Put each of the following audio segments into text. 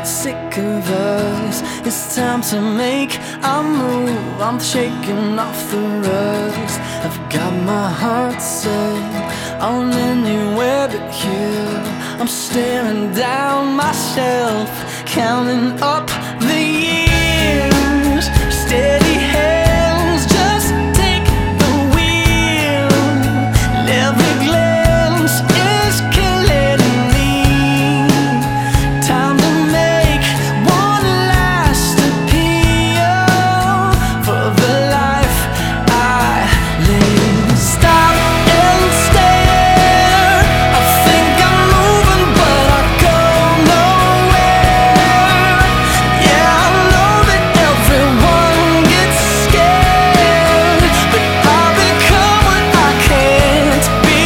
get sick of us. It's time to make a move. I'm shaking off the rust. I've got my heart set on anywhere but here. I'm staring down myself, counting up the years. Steady hands, just take the wheel. And every glance is killing me. Time to make one last appeal for the life I live. Stop and stare. I think I'm moving, but I go nowhere. Yeah, I know that everyone gets scared, but I've become what I can't be.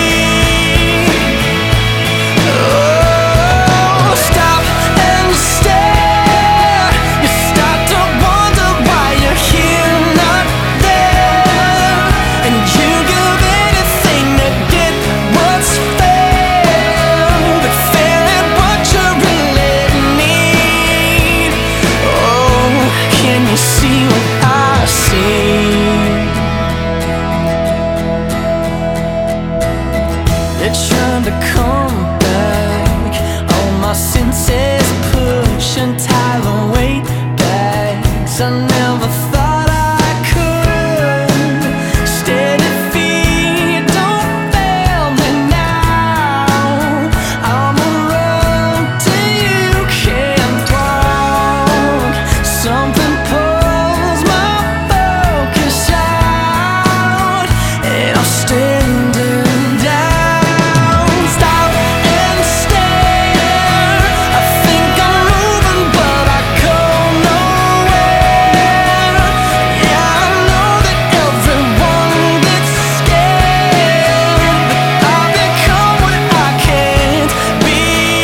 Oh, stop and stare. You start to wonder why you're here, not there, and you give anything to get what's fair, but fair ain't what you really need. Oh, can you see what I see? They're trying to come back. All my senses push and tie the weight back. I never thought I could. Steady feet, don't fail me now. I'm around till you can't walk. Something pulls my focus out, and I'm standing down. Stop and stare. I think I'm moving, but I go nowhere. Yeah, I know that everyone gets scared, but I've become what I can't be.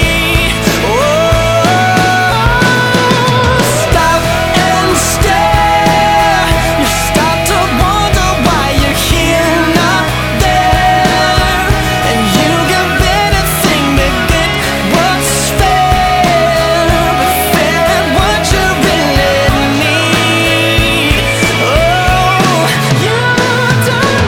Oh, stop and stare. You start to wonder why you're here, not there, and you give anything to get what's fair, but fair ain't what you really need. Oh, you don't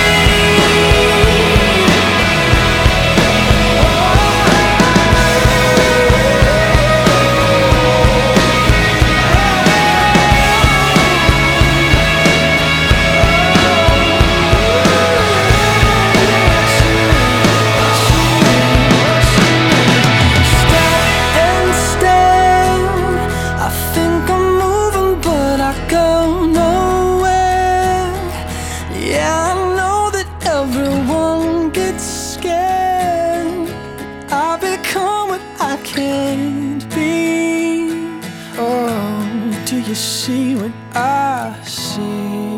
Stop and stare. I think I'm moving, but I go nowhere. Yeah, I know that everyone gets scared. I become what I can't be. Oh, do you see what I see?